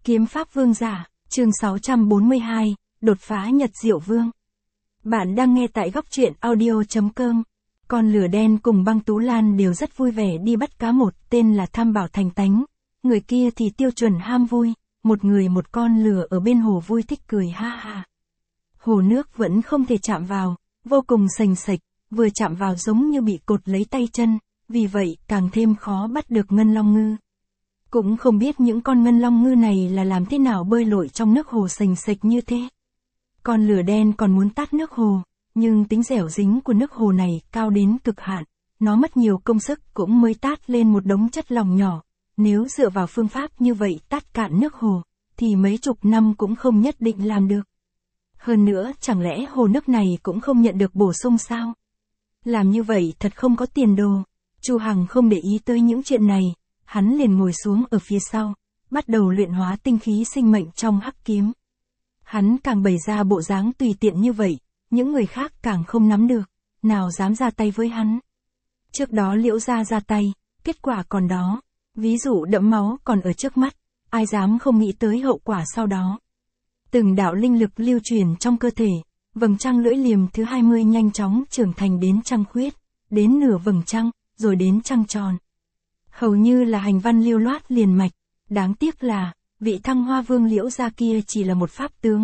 Kiếm Pháp Vương Giả, chương 642, đột phá Nhật Diệu Vương. Bạn đang nghe tại góc truyện audio.com. Con lửa đen cùng Băng Tú Lan đều rất vui vẻ đi bắt cá, một tên là Tham Bảo Thành Tánh, người kia thì tiêu chuẩn ham vui, một người một con lửa ở bên hồ vui thích cười ha ha. Hồ nước vẫn không thể chạm vào, vô cùng sành sạch, vừa chạm vào giống như bị cột lấy tay chân, vì vậy càng thêm khó bắt được ngân long ngư. Cũng không biết những con ngân long ngư này là làm thế nào bơi lội trong nước hồ sành sạch như thế. Con lửa đen còn muốn tát nước hồ, nhưng tính dẻo dính của nước hồ này cao đến cực hạn, nó mất nhiều công sức cũng mới tát lên một đống chất lỏng nhỏ. Nếu dựa vào phương pháp như vậy tát cạn nước hồ, thì mấy chục năm cũng không nhất định làm được. Hơn nữa, chẳng lẽ hồ nước này cũng không nhận được bổ sung sao? Làm như vậy thật không có tiền đồ. Chu Hằng không để ý tới những chuyện này, hắn liền ngồi xuống ở phía sau, bắt đầu luyện hóa tinh khí sinh mệnh trong hắc kiếm. Hắn càng bày ra bộ dáng tùy tiện như vậy, những người khác càng không nắm được, nào dám ra tay với hắn. Trước đó Liễu gia ra tay, kết quả còn đó, ví dụ đẫm máu còn ở trước mắt, ai dám không nghĩ tới hậu quả sau đó. Từng đạo linh lực lưu truyền trong cơ thể, vầng trăng lưỡi liềm thứ 20 nhanh chóng trưởng thành đến trăng khuyết, đến nửa vầng trăng, rồi đến trăng tròn. Hầu như là hành văn lưu loát liền mạch, đáng tiếc là, vị Thăng Hoa Vương Liễu gia kia chỉ là một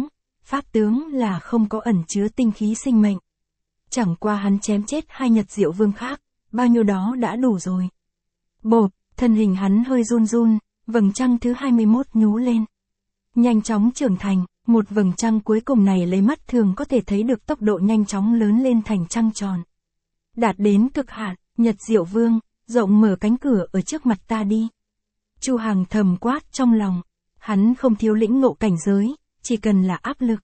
pháp tướng là không có ẩn chứa tinh khí sinh mệnh. Chẳng qua hắn chém chết hai Nhật Diệu Vương khác, bao nhiêu đó đã đủ rồi. Bộp, thân hình hắn hơi run run, vầng trăng thứ 21 nhú lên. Nhanh chóng trưởng thành, một vầng trăng cuối cùng này lấy mắt thường có thể thấy được tốc độ nhanh chóng lớn lên thành trăng tròn. Đạt đến cực hạn, Nhật Diệu Vương, rộng mở cánh cửa ở trước mặt ta đi. Chu Hằng thầm quát trong lòng, hắn không thiếu lĩnh ngộ cảnh giới, chỉ cần là áp lực.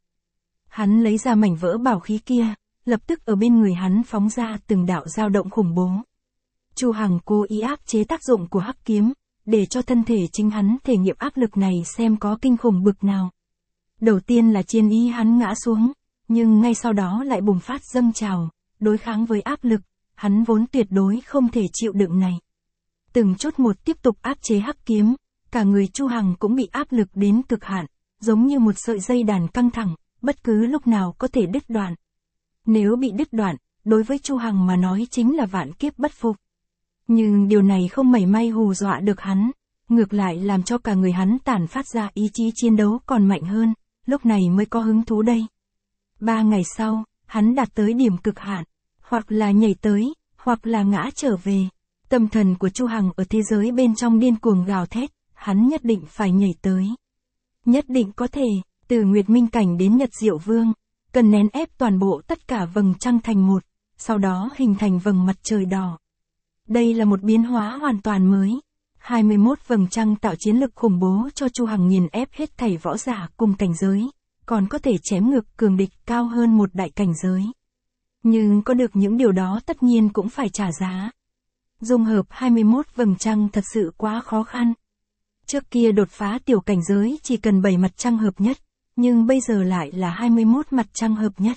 Hắn lấy ra mảnh vỡ bảo khí kia, lập tức ở bên người hắn phóng ra từng đạo dao động khủng bố. Chu Hằng cố ý áp chế tác dụng của hắc kiếm, để cho thân thể chính hắn thể nghiệm áp lực này xem có kinh khủng bực nào. Đầu tiên là chiến ý hắn ngã xuống, nhưng ngay sau đó lại bùng phát dâng trào, đối kháng với áp lực, hắn vốn tuyệt đối không thể chịu đựng này. Từng chút một tiếp tục áp chế hắc kiếm, cả người Chu Hằng cũng bị áp lực đến cực hạn, giống như một sợi dây đàn căng thẳng, bất cứ lúc nào có thể đứt đoạn. Nếu bị đứt đoạn, đối với Chu Hằng mà nói chính là vạn kiếp bất phục. Nhưng điều này không mảy may hù dọa được hắn, ngược lại làm cho cả người hắn tản phát ra ý chí chiến đấu còn mạnh hơn, lúc này mới có hứng thú đây. 3 ngày sau, hắn đạt tới điểm cực hạn, hoặc là nhảy tới, hoặc là ngã trở về. Tâm thần của Chu Hằng ở thế giới bên trong điên cuồng gào thét, hắn nhất định phải nhảy tới. Nhất định có thể, từ Nguyệt Minh Cảnh đến Nhật Diệu Vương, cần nén ép toàn bộ tất cả vầng trăng thành một, sau đó hình thành vầng mặt trời đỏ. Đây là một biến hóa hoàn toàn mới. 21 vầng trăng tạo chiến lực khủng bố cho Chu Hằng nghiền ép hết thảy võ giả cùng cảnh giới, còn có thể chém ngược cường địch cao hơn một đại cảnh giới. Nhưng có được những điều đó tất nhiên cũng phải trả giá. Dung hợp 21 vầng trăng thật sự quá khó khăn. Trước kia đột phá tiểu cảnh giới chỉ cần 7 mặt trăng hợp nhất, nhưng bây giờ lại là 21 mặt trăng hợp nhất.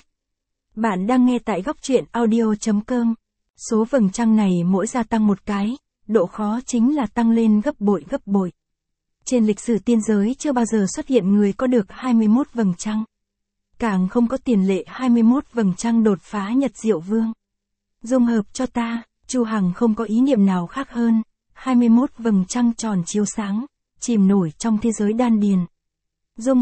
Bạn đang nghe tại góc truyện audio.com. Số vầng trăng này mỗi gia tăng một cái, độ khó chính là tăng lên gấp bội. Trên lịch sử tiên giới chưa bao giờ xuất hiện người có được 21 vầng trăng. Càng không có tiền lệ 21 vầng trăng đột phá Nhật Diệu Vương. Dung hợp cho ta, Chu Hằng không có ý niệm nào khác hơn, 21 vầng trăng tròn chiếu sáng, chìm nổi trong thế giới đan điền. Dung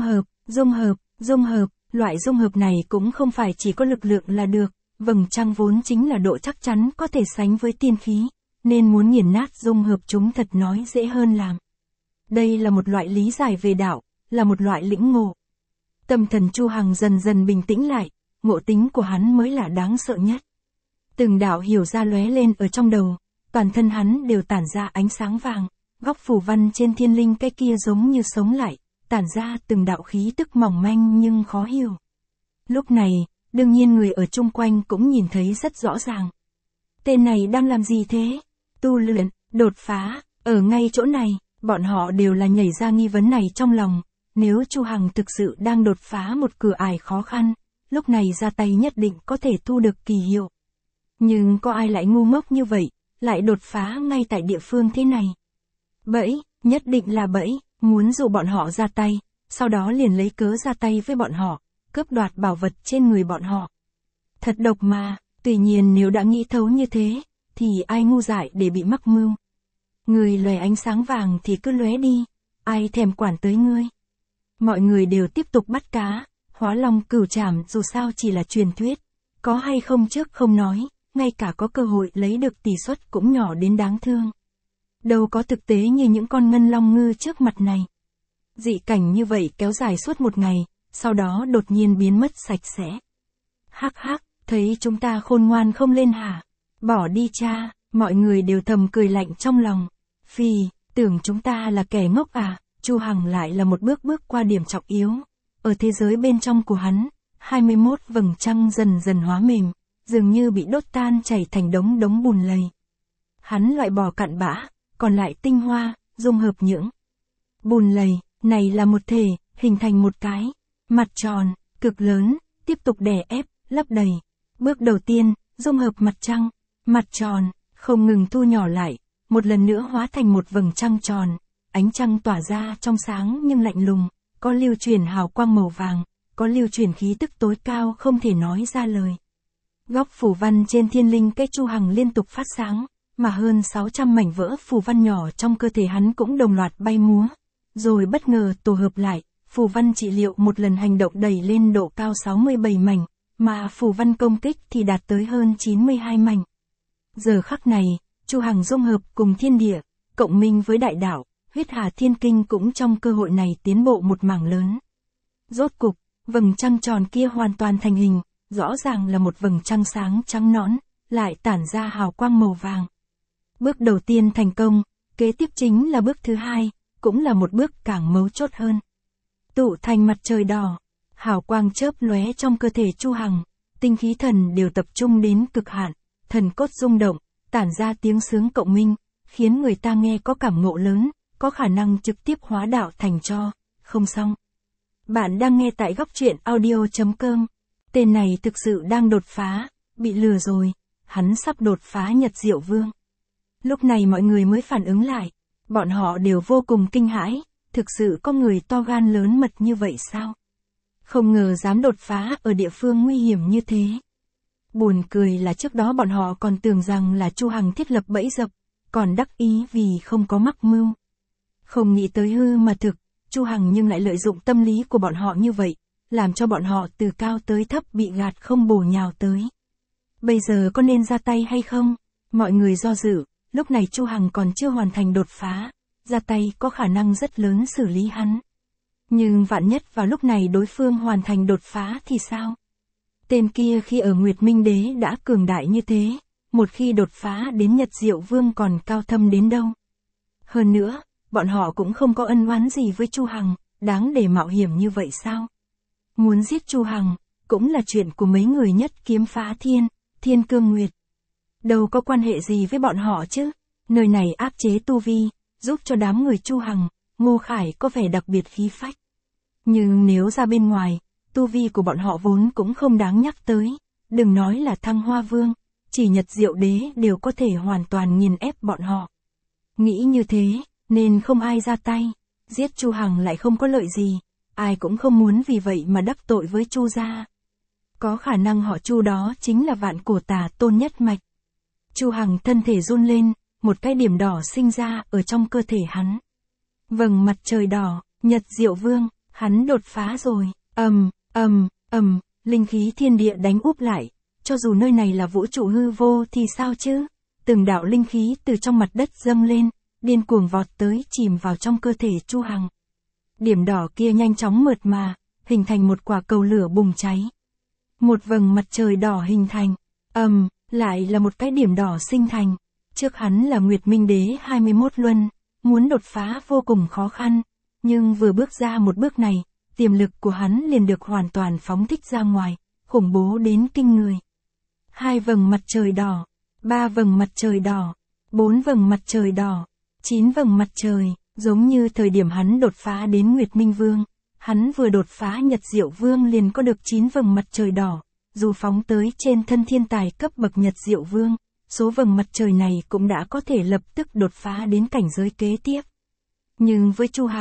hợp, loại dung hợp này cũng không phải chỉ có lực lượng là được, vầng trăng vốn chính là độ chắc chắn có thể sánh với tiên khí, nên muốn nghiền nát dung hợp chúng thật nói dễ hơn làm. Đây là một loại lý giải về đạo, là một loại lĩnh ngộ. Tâm thần Chu Hằng dần dần bình tĩnh lại, ngộ tính của hắn mới là đáng sợ nhất. Từng đạo hiểu ra lóe lên ở trong đầu, toàn thân hắn đều tản ra ánh sáng vàng, góc phù văn trên thiên linh cái kia giống như sống lại, tản ra từng đạo khí tức mỏng manh nhưng khó hiểu. Lúc này, đương nhiên người ở chung quanh cũng nhìn thấy rất rõ ràng. Tên này đang làm gì thế? Tu luyện, đột phá, ở ngay chỗ này, bọn họ đều là nhảy ra nghi vấn này trong lòng. Nếu Chu Hằng thực sự đang đột phá một cửa ải khó khăn, lúc này ra tay nhất định có thể thu được kỳ hiệu. Nhưng có ai lại ngu ngốc như vậy, lại đột phá ngay tại địa phương thế này? Bẫy, nhất định là bẫy. muốn dụ bọn họ ra tay, sau đó liền lấy cớ ra tay với bọn họ, cướp đoạt bảo vật trên người bọn họ. Thật độc mà, tuy nhiên nếu đã nghĩ thấu như thế, thì ai ngu dại để bị mắc mưu. Người lóe ánh sáng vàng thì cứ lóe đi, ai thèm quản tới ngươi. Mọi người đều tiếp tục bắt cá, Hóa Long Cửu Trảm dù sao chỉ là truyền thuyết, có hay không trước không nói, ngay cả có cơ hội lấy được tỷ suất cũng nhỏ đến đáng thương. Đâu có thực tế như những con ngân long ngư trước mặt này. Dị cảnh như vậy kéo dài suốt một ngày, sau đó đột nhiên biến mất sạch sẽ. Hắc hắc, thấy chúng ta khôn ngoan không lên hả? Bỏ đi cha, mọi người đều thầm cười lạnh trong lòng. Phì, tưởng chúng ta là kẻ ngốc à? Chu Hằng lại là một bước bước qua điểm trọng yếu. Ở thế giới bên trong của hắn, 21 vầng trăng dần dần hóa mềm, dường như bị đốt tan chảy thành đống đống bùn lầy. Hắn loại bỏ cặn bã, còn lại tinh hoa, dung hợp những bùn lầy này là một thể, hình thành một cái mặt tròn, cực lớn, tiếp tục đè ép, lấp đầy. Bước đầu tiên, dung hợp mặt trăng, mặt tròn, không ngừng thu nhỏ lại, một lần nữa hóa thành một vầng trăng tròn, ánh trăng tỏa ra trong sáng nhưng lạnh lùng, có lưu truyền hào quang màu vàng, có lưu truyền khí tức tối cao không thể nói ra lời. Góc phù văn trên thiên linh cây Chu Hằng liên tục phát sáng, mà hơn 600 mảnh vỡ phù văn nhỏ trong cơ thể hắn cũng đồng loạt bay múa, rồi bất ngờ tổ hợp lại, phù văn trị liệu một lần hành động đẩy lên độ cao 67 mảnh, mà phù văn công kích thì đạt tới hơn 92 mảnh. Giờ khắc này, Chu Hằng dung hợp cùng thiên địa, cộng minh với đại đạo, huyết hà thiên kinh cũng trong cơ hội này tiến bộ một mảng lớn. Rốt cục, vầng trăng tròn kia hoàn toàn thành hình, rõ ràng là một vầng trăng sáng trắng nõn, lại tản ra hào quang màu vàng. Bước đầu tiên thành công, kế tiếp chính là bước thứ hai, cũng là một bước càng mấu chốt hơn. Tụ thành mặt trời đỏ, hào quang chớp lóe trong cơ thể Chu Hằng, tinh khí thần đều tập trung đến cực hạn, thần cốt rung động, tản ra tiếng sướng cộng minh, khiến người ta nghe có cảm ngộ lớn, có khả năng trực tiếp hóa đạo thành tro, không xong. Bạn đang nghe tại góc truyện audio.com. Tên này thực sự đang đột phá, bị lừa rồi, hắn sắp đột phá Nhật Diệu Vương. Lúc này mọi người mới phản ứng lại, bọn họ đều vô cùng kinh hãi, thực sự có người to gan lớn mật như vậy sao? Không ngờ dám đột phá ở địa phương nguy hiểm như thế. Buồn cười là trước đó bọn họ còn tưởng rằng là Chu Hằng thiết lập bẫy dập, còn đắc ý vì không có mắc mưu. Không nghĩ tới hư mà thực, Chu Hằng nhưng lại lợi dụng tâm lý của bọn họ như vậy, làm cho bọn họ từ cao tới thấp bị gạt không bổ nhào tới. Bây giờ có nên ra tay hay không? Mọi người do dự, lúc này Chu Hằng còn chưa hoàn thành đột phá, ra tay có khả năng rất lớn xử lý hắn. Nhưng vạn nhất vào lúc này đối phương hoàn thành đột phá thì sao? Tên kia khi ở Nguyệt Minh Đế đã cường đại như thế, một khi đột phá đến Nhật Diệu Vương còn cao thâm đến đâu. Hơn nữa, bọn họ cũng không có ân oán gì với Chu Hằng, đáng để mạo hiểm như vậy sao? Muốn giết Chu Hằng, cũng là chuyện của mấy người nhất kiếm phá thiên, Thiên Cương Nguyệt. Đâu có quan hệ gì với bọn họ chứ, nơi này áp chế tu vi, giúp cho đám người Chu Hằng, Ngô Khải có vẻ đặc biệt khí phách. Nhưng nếu ra bên ngoài, tu vi của bọn họ vốn cũng không đáng nhắc tới, đừng nói là Thăng Hoa Vương, chỉ Nhật Diệu Đế đều có thể hoàn toàn nghiền ép bọn họ. Nghĩ như thế, nên không ai ra tay, giết Chu Hằng lại không có lợi gì, ai cũng không muốn vì vậy mà đắc tội với Chu gia. Có khả năng họ Chu đó chính là Vạn Cổ Tà Tôn nhất mạch. Chu Hằng thân thể run lên, một cái điểm đỏ sinh ra ở trong cơ thể hắn. Vầng mặt trời đỏ, Nhật Diệu Vương, hắn đột phá rồi, linh khí thiên địa đánh úp lại, cho dù nơi này là vũ trụ hư vô thì sao chứ? Từng đạo linh khí từ trong mặt đất dâng lên, điên cuồng vọt tới chìm vào trong cơ thể Chu Hằng. Điểm đỏ kia nhanh chóng mượt mà, hình thành một quả cầu lửa bùng cháy. Một vầng mặt trời đỏ hình thành, lại là một cái điểm đỏ sinh thành. Trước hắn là Nguyệt Minh Đế 21 luân, muốn đột phá vô cùng khó khăn, nhưng vừa bước ra một bước này, tiềm lực của hắn liền được hoàn toàn phóng thích ra ngoài, khủng bố đến kinh người. 2 vầng mặt trời đỏ, 3 vầng mặt trời đỏ, 4 vầng mặt trời đỏ, 9 vầng mặt trời, giống như thời điểm hắn đột phá đến Nguyệt Minh Vương, hắn vừa đột phá Nhật Diệu Vương liền có được 9 vầng mặt trời đỏ, dù phóng tới trên thân thiên tài cấp bậc Nhật Diệu Vương, số vầng mặt trời này cũng đã có thể lập tức đột phá đến cảnh giới kế tiếp. Nhưng với Chu Hằng,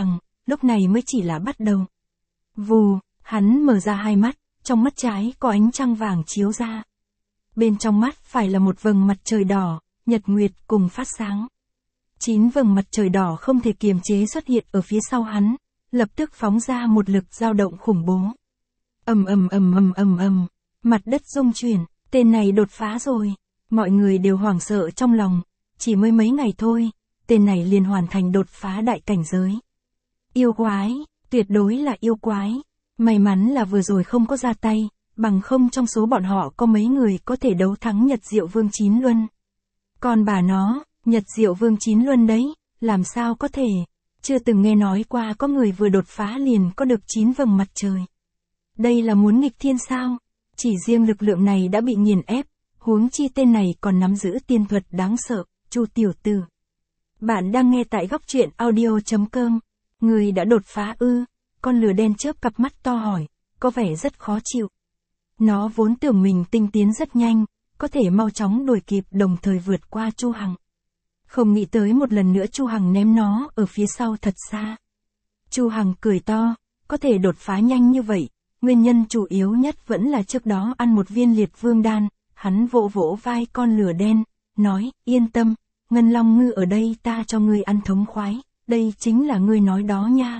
lúc này mới chỉ là bắt đầu. Vù, hắn mở ra hai mắt, trong mắt trái có ánh trăng vàng chiếu ra. Bên trong mắt phải là một vầng mặt trời đỏ, nhật nguyệt cùng phát sáng. 9 vầng mặt trời đỏ không thể kiềm chế xuất hiện ở phía sau hắn, lập tức phóng ra một lực dao động khủng bố. Ầm ầm ầm ầm ầm ầm, mặt đất rung chuyển, tên này đột phá rồi. Mọi người đều hoảng sợ trong lòng, chỉ mới mấy ngày thôi, tên này liền hoàn thành đột phá đại cảnh giới. Yêu quái, tuyệt đối là yêu quái. May mắn là vừa rồi không có ra tay, bằng không trong số bọn họ có mấy người có thể đấu thắng Nhật Diệu Vương Chín Luân. Còn bà nó, Nhật Diệu Vương Chín Luân đấy, làm sao có thể, chưa từng nghe nói qua có người vừa đột phá liền có được 9 vầng mặt trời. Đây là muốn nghịch thiên sao? Chỉ riêng lực lượng này đã bị nghiền ép, huống chi tên này còn nắm giữ tiên thuật đáng sợ, Chu tiểu tử. Bạn đang nghe tại góc truyện audio.com. Người đã đột phá ư? Con lừa đen chớp cặp mắt to hỏi, có vẻ rất khó chịu. Nó vốn tưởng mình tinh tiến rất nhanh, có thể mau chóng đuổi kịp đồng thời vượt qua Chu Hằng. Không nghĩ tới một lần nữa Chu Hằng ném nó ở phía sau thật xa. Chu Hằng cười to, có thể đột phá nhanh như vậy, nguyên nhân chủ yếu nhất vẫn là trước đó ăn một viên liệt vương đan. Hắn vỗ vỗ vai con lửa đen, nói, yên tâm, Ngân Long Ngư ở đây ta cho ngươi ăn thống khoái, đây chính là ngươi nói đó nha,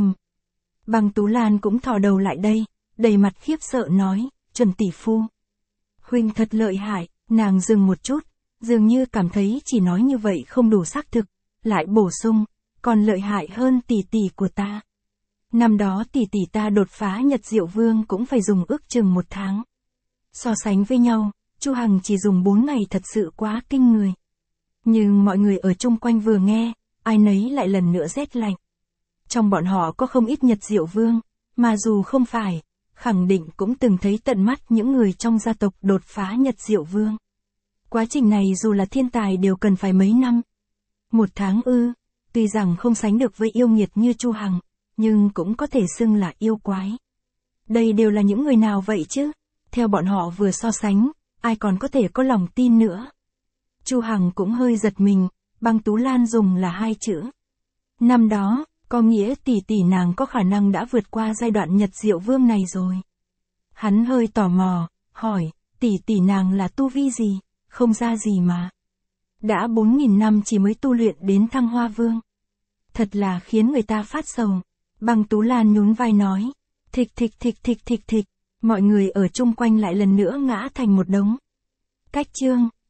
Băng Tú Lan cũng thò đầu lại đây, đầy mặt khiếp sợ nói, Chuẩn tỷ phu. Huynh thật lợi hại, nàng dừng một chút, dường như cảm thấy chỉ nói như vậy không đủ xác thực, lại bổ sung, còn lợi hại hơn tỷ tỷ của ta. Năm đó tỷ tỷ ta đột phá Nhật Diệu Vương cũng phải dùng ước chừng 1 tháng. So sánh với nhau, Chu Hằng chỉ dùng 4 ngày thật sự quá kinh người. Nhưng mọi người ở chung quanh vừa nghe, ai nấy lại lần nữa rét lạnh. Trong bọn họ có không ít Nhật Diệu Vương, mà dù không phải, khẳng định cũng từng thấy tận mắt những người trong gia tộc đột phá Nhật Diệu Vương. Quá trình này dù là thiên tài đều cần phải mấy năm. 1 tháng ư, tuy rằng không sánh được với yêu nghiệt như Chu Hằng, nhưng cũng có thể xưng là yêu quái. Đây đều là những người nào vậy chứ? Theo bọn họ vừa so sánh, ai còn có thể có lòng tin nữa. Chu Hằng cũng hơi giật mình, Băng Tú Lan dùng là 2 chữ. Năm đó, có nghĩa tỷ tỷ nàng có khả năng đã vượt qua giai đoạn Nhật Diệu Vương này rồi. Hắn hơi tò mò, hỏi, tỷ tỷ nàng là tu vi gì, không ra gì mà. Đã 4.000 năm chỉ mới tu luyện đến Thăng Hoa Vương. Thật là khiến người ta phát sầu. Băng Tú Lan nhún vai nói, thịch thịch thịch thịch thịch thịch, mọi người ở chung quanh lại lần nữa ngã thành một đống. Cách chương